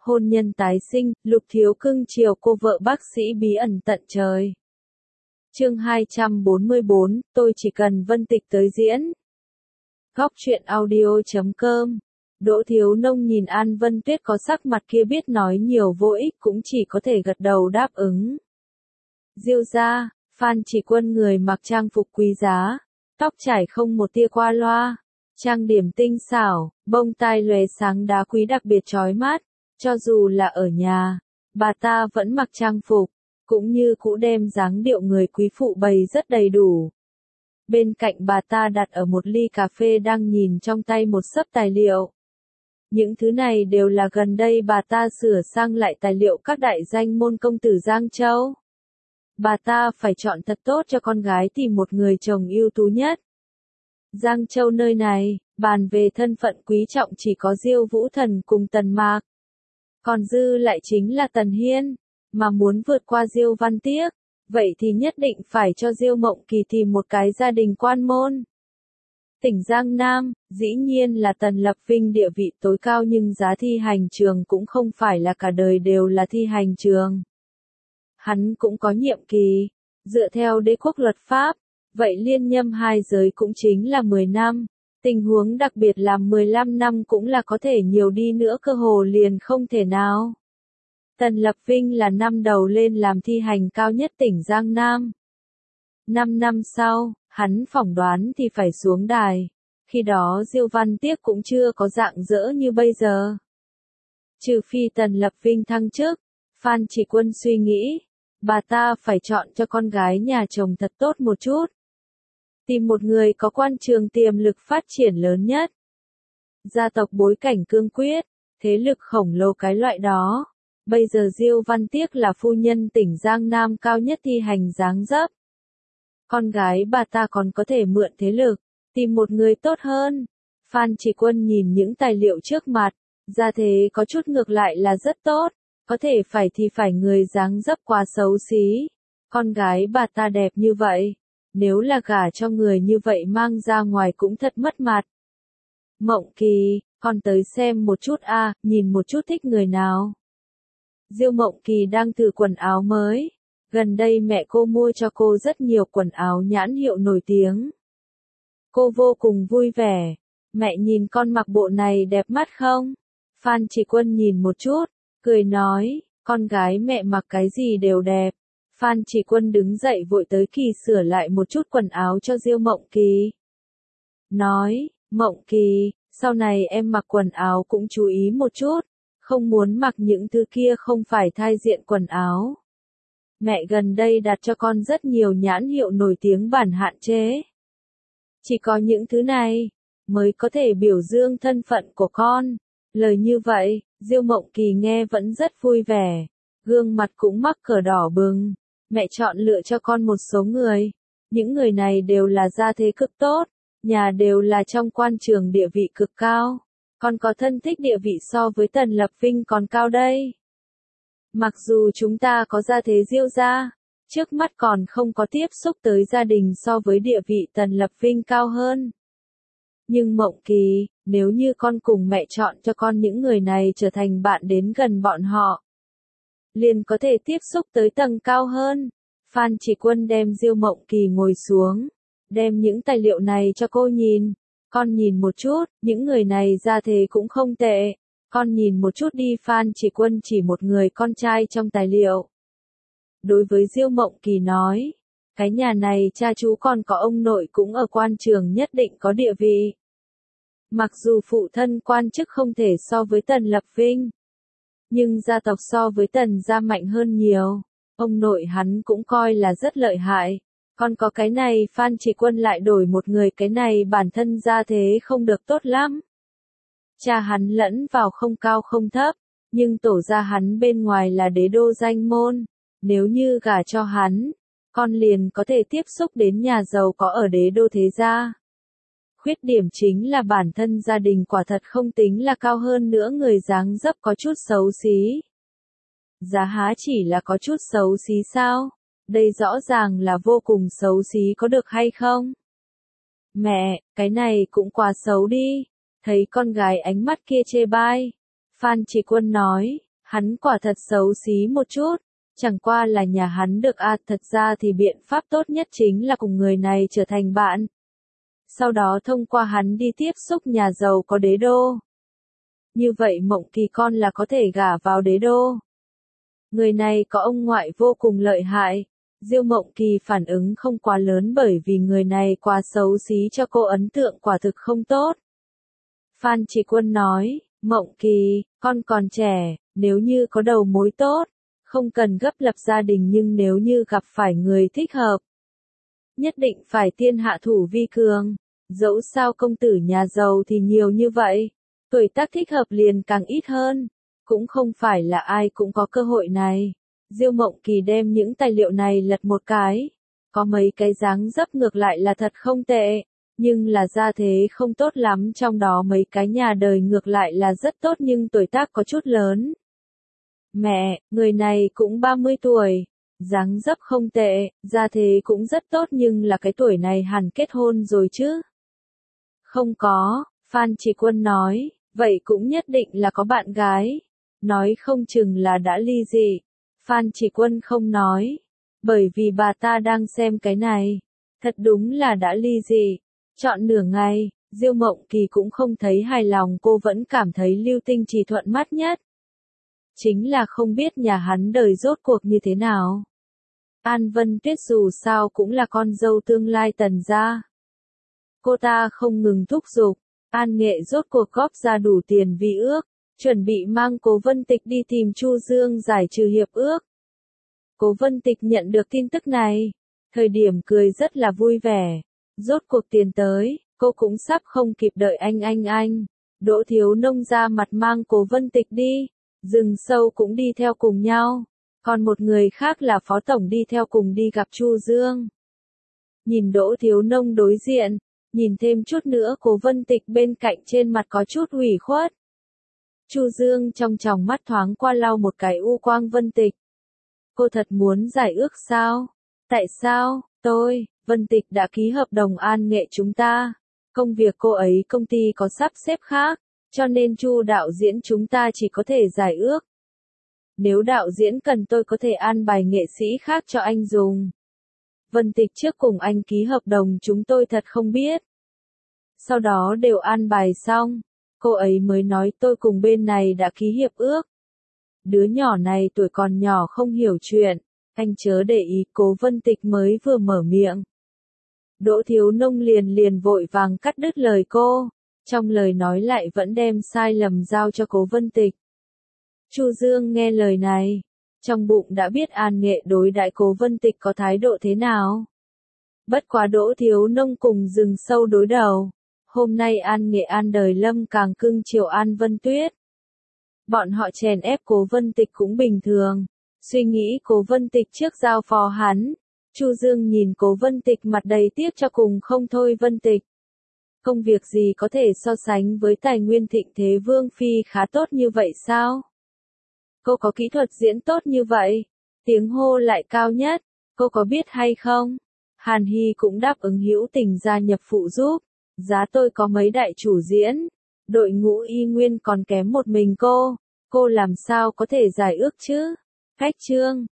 hôn nhân tái sinh, Lục Thiếu cưng chiều cô vợ bác sĩ bí ẩn tận trời. Chương 244, tôi chỉ cần Vân Tịch tới diễn. Góc truyện audio.com. Đỗ Thiếu Nông nhìn An Vân Tuyết có sắc mặt kia biết nói nhiều vô ích cũng chỉ có thể gật đầu đáp ứng. Diêu gia, Phan Chỉ Quân người mặc trang phục quý giá, tóc trải không một tia qua loa, trang điểm tinh xảo, bông tai lóe sáng đá quý đặc biệt chói mắt, cho dù là ở nhà, bà ta vẫn mặc trang phục, cũng như cũ đem dáng điệu người quý phụ bày rất đầy đủ. Bên cạnh bà ta đặt ở một ly cà phê đang nhìn trong tay một xấp tài liệu. Những thứ này đều là gần đây bà ta sửa sang lại tài liệu các đại danh môn công tử Giang Châu. Bà ta phải chọn thật tốt cho con gái tìm một người chồng ưu tú nhất. Giang Châu nơi này, bàn về thân phận quý trọng chỉ có Diêu Vũ Thần cùng Tần Mạc. Còn dư lại chính là Tần Hiên, mà muốn vượt qua Diêu Văn Tiếc, vậy thì nhất định phải cho Diêu Mộng Kỳ tìm một cái gia đình quan môn. Tỉnh Giang Nam, dĩ nhiên là Tần Lập Vinh địa vị tối cao nhưng giá thi hành trường cũng không phải là cả đời đều là thi hành trường. Hắn cũng có nhiệm kỳ, dựa theo đế quốc luật pháp, vậy liên nhâm hai giới cũng chính là 10 năm, tình huống đặc biệt là 15 năm cũng là có thể nhiều đi nữa cơ hồ liền không thể nào. Tần Lập Vinh là năm đầu lên làm thi hành cao nhất tỉnh Giang Nam. 5 năm sau, hắn phỏng đoán thì phải xuống đài, khi đó Diêu Văn Tiếc cũng chưa có dạng dỡ như bây giờ. Trừ phi Tần Lập Vinh thăng chức, Phan Chỉ Quân suy nghĩ, bà ta phải chọn cho con gái nhà chồng thật tốt một chút. Tìm một người có quan trường tiềm lực phát triển lớn nhất. Gia tộc bối cảnh cương quyết, thế lực khổng lồ cái loại đó. Bây giờ Diêu Văn Tiếc là phu nhân tỉnh Giang Nam cao nhất thi hành dáng dấp. Con gái bà ta còn có thể mượn thế lực, tìm một người tốt hơn. Phan Chỉ Quân nhìn những tài liệu trước mặt, ra thế có chút ngược lại là rất tốt, có thể phải thì phải người dáng dấp quá xấu xí. Con gái bà ta đẹp như vậy, nếu là gả cho người như vậy mang ra ngoài cũng thật mất mặt. Mộng Kỳ, con tới xem một chút a, nhìn một chút thích người nào. Diêu Mộng Kỳ đang thử quần áo mới. Gần đây mẹ cô mua cho cô rất nhiều quần áo nhãn hiệu nổi tiếng. Cô vô cùng vui vẻ. Mẹ nhìn con mặc bộ này đẹp mắt không? Phan Chỉ Quân nhìn một chút, cười nói, con gái mẹ mặc cái gì đều đẹp. Phan Chỉ Quân đứng dậy vội tới kỳ sửa lại một chút quần áo cho Diêu Mộng Kỳ. Nói, Mộng Kỳ, sau này em mặc quần áo cũng chú ý một chút, không muốn mặc những thứ kia không phải thai diện quần áo. Mẹ gần đây đặt cho con rất nhiều nhãn hiệu nổi tiếng bản hạn chế. Chỉ có những thứ này, mới có thể biểu dương thân phận của con. Lời như vậy, Diêu Mộng Kỳ nghe vẫn rất vui vẻ. Gương mặt cũng mắc cờ đỏ bừng. Mẹ chọn lựa cho con một số người. Những người này đều là gia thế cực tốt. Nhà đều là trong quan trường địa vị cực cao. Con có thân thích địa vị so với Tần Lập Vinh còn cao đây. Mặc dù chúng ta có gia thế Diêu gia, trước mắt còn không có tiếp xúc tới gia đình so với địa vị Tần Lập Vinh cao hơn. Nhưng Mộng Kỳ, nếu như con cùng mẹ chọn cho con những người này trở thành bạn đến gần bọn họ, liền có thể tiếp xúc tới tầng cao hơn. Phan Chỉ Quân đem Diêu Mộng Kỳ ngồi xuống, đem những tài liệu này cho cô nhìn. Con nhìn một chút, những người này gia thế cũng không tệ. Con nhìn một chút đi. Phan Chỉ Quân chỉ một người con trai trong tài liệu. Đối với Diêu Mộng Kỳ nói, cái nhà này cha chú còn có ông nội cũng ở quan trường nhất định có địa vị. Mặc dù phụ thân quan chức không thể so với Tần Lập Vinh, nhưng gia tộc so với Tần gia mạnh hơn nhiều. Ông nội hắn cũng coi là rất lợi hại. Còn có cái này Phan Chỉ Quân lại đổi một người, cái này bản thân gia thế không được tốt lắm. Cha hắn lẫn vào không cao không thấp, nhưng tổ gia hắn bên ngoài là đế đô danh môn. Nếu như gả cho hắn, con liền có thể tiếp xúc đến nhà giàu có ở đế đô thế gia. Khuyết điểm chính là bản thân gia đình quả thật không tính là cao, hơn nữa người dáng dấp có chút xấu xí. Giá há chỉ là có chút xấu xí sao? Đây rõ ràng là vô cùng xấu xí, có được hay không? Mẹ, cái này cũng quá xấu đi. Thấy con gái ánh mắt kia chê bai. Phan Chỉ Quân nói, Hắn quả thật xấu xí một chút, chẳng qua là nhà hắn được thật ra thì biện pháp tốt nhất chính là cùng người này trở thành bạn. Sau đó thông qua hắn đi tiếp xúc nhà giàu có đế đô. Như vậy Mộng Kỳ con là có thể gả vào đế đô. Người này có ông ngoại vô cùng lợi hại. Diêu Mộng Kỳ phản ứng không quá lớn bởi vì người này quá xấu xí cho cô ấn tượng quả thực không tốt. Phan Chỉ Quân nói, Mộng Kỳ, con còn trẻ, nếu như có đầu mối tốt, không cần gấp lập gia đình nhưng nếu như gặp phải người thích hợp, nhất định phải tiên hạ thủ vi cường. Dẫu sao công tử nhà giàu thì nhiều như vậy, tuổi tác thích hợp liền càng ít hơn, cũng không phải là ai cũng có cơ hội này. Diêu Mộng Kỳ đem những tài liệu này lật một cái, có mấy cái dáng dấp ngược lại là thật không tệ, nhưng là gia thế không tốt lắm, trong đó mấy cái nhà đời ngược lại là rất tốt nhưng tuổi tác có chút lớn. Mẹ, người này cũng 30 tuổi, dáng dấp không tệ, gia thế cũng rất tốt nhưng là cái tuổi này hẳn kết hôn rồi chứ? Không có, Phan Chỉ Quân nói, vậy cũng nhất định là có bạn gái, nói không chừng là đã ly dị. Phan Chỉ Quân không nói, bởi vì bà ta đang xem cái này, thật đúng là đã ly dị. Chọn nửa ngày, Diêu Mộng Kỳ cũng không thấy hài lòng, cô vẫn cảm thấy Lưu Tinh Trì thuận mắt nhất. Chính là không biết nhà hắn đời rốt cuộc như thế nào. An Vân Tuyết dù sao cũng là con dâu tương lai Tần gia. Cô ta không ngừng thúc giục, An Nghệ rốt cuộc góp ra đủ tiền vi ước, chuẩn bị mang Cố Vân Tịch đi tìm Chu Dương giải trừ hiệp ước. Cố Vân Tịch nhận được tin tức này, thời điểm cười rất là vui vẻ, rốt cuộc tiền tới, cô cũng sắp không kịp đợi anh. Đỗ Thiếu Nông ra mặt mang Cố Vân Tịch đi, Rừng Sâu cũng đi theo cùng nhau, còn một người khác là Phó Tổng đi theo cùng đi gặp Chu Dương. Nhìn Đỗ Thiếu Nông đối diện, nhìn thêm chút nữa Cố Vân Tịch bên cạnh trên mặt có chút ủy khuất. Chu Dương trong tròng mắt thoáng qua lau một cái u quang. Vân Tịch, cô thật muốn giải ước sao? Tại sao? Vân Tịch đã ký hợp đồng An Nghệ chúng ta. Công việc cô ấy công ty có sắp xếp khác, cho nên Chu đạo diễn chúng ta chỉ có thể giải ước. Nếu đạo diễn cần tôi có thể an bài nghệ sĩ khác cho anh dùng. Vân Tịch trước cùng anh ký hợp đồng chúng tôi thật không biết. Sau đó đều an bài xong, cô ấy mới nói tôi cùng bên này đã ký hiệp ước. Đứa nhỏ này tuổi còn nhỏ không hiểu chuyện, anh chớ để ý. Cố Vân Tịch mới vừa mở miệng, Đỗ Thiếu Nông liền vội vàng cắt đứt lời cô, trong lời nói lại vẫn đem sai lầm giao cho Cố Vân Tịch. Chu Dương nghe lời này, trong bụng đã biết An Nghệ đối đãi Cố Vân Tịch có thái độ thế nào. Bất quá Đỗ Thiếu Nông cùng Rừng Sâu đối đầu, hôm nay An Nghệ An Đời Lâm càng cưng chiều An Vân Tuyết. Bọn họ chèn ép Cố Vân Tịch cũng bình thường, suy nghĩ Cố Vân Tịch trước giao phó hắn. Chu Dương nhìn Cố Vân Tịch mặt đầy tiếc cho cùng không thôi. Vân Tịch, công việc gì có thể so sánh với tài nguyên thịnh thế Vương Phi khá tốt như vậy sao? Cô có kỹ thuật diễn tốt như vậy, tiếng hô lại cao nhất, cô có biết hay không? Hàn Hy cũng đáp ứng hữu tình gia nhập phụ giúp, giá tôi có mấy đại chủ diễn, đội ngũ y nguyên còn kém một mình cô làm sao có thể giải ước chứ? Cách chương